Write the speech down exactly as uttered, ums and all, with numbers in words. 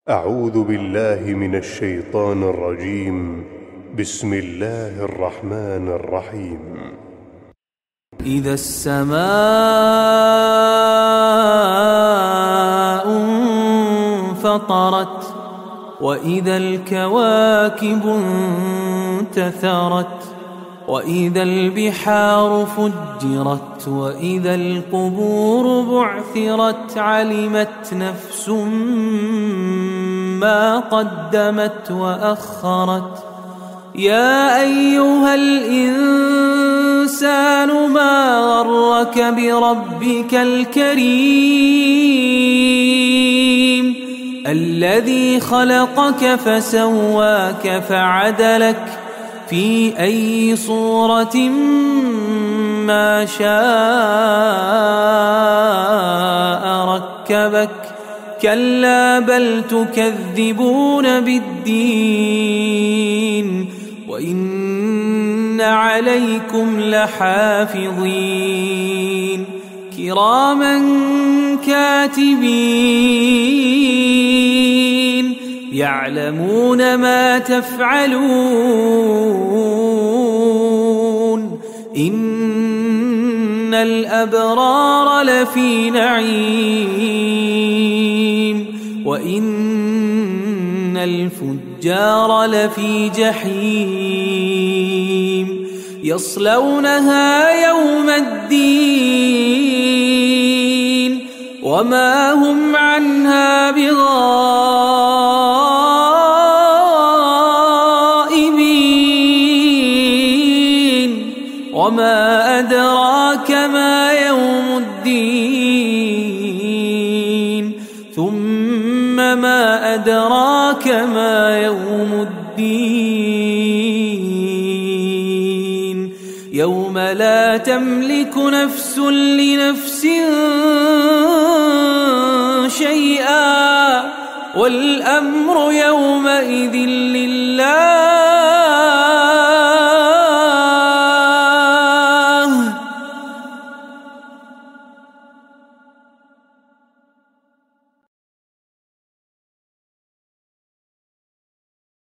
أعوذ بالله من الشيطان الرجيم. بسم الله الرحمن الرحيم. إذا السماء انفطرت وإذا الكواكب انتثرت وإذا البحار فجرت وإذا القبور بعثرت علمت نفس ما قدمت وأخرت. يا أيها الإنسان ما غرك بربك الكريم الذي خلقك فسواك فعدلك في أي صورة ما شاء ركبك. كلا بل تكذبون بالدين وإن عليكم لحافظين كراما كاتبين يعلمون ما تفعلون. إن الأبرار لفي نعيم وإن الفجار لفي جحيم يصلونها يوم الدين وما هم عنها بغائبين. وما أدراك ما يوم الدين ثم ما أدراك ما يوم الدين يوم لا تملك نفس لنفس شيئا والأمر يومئذ لله.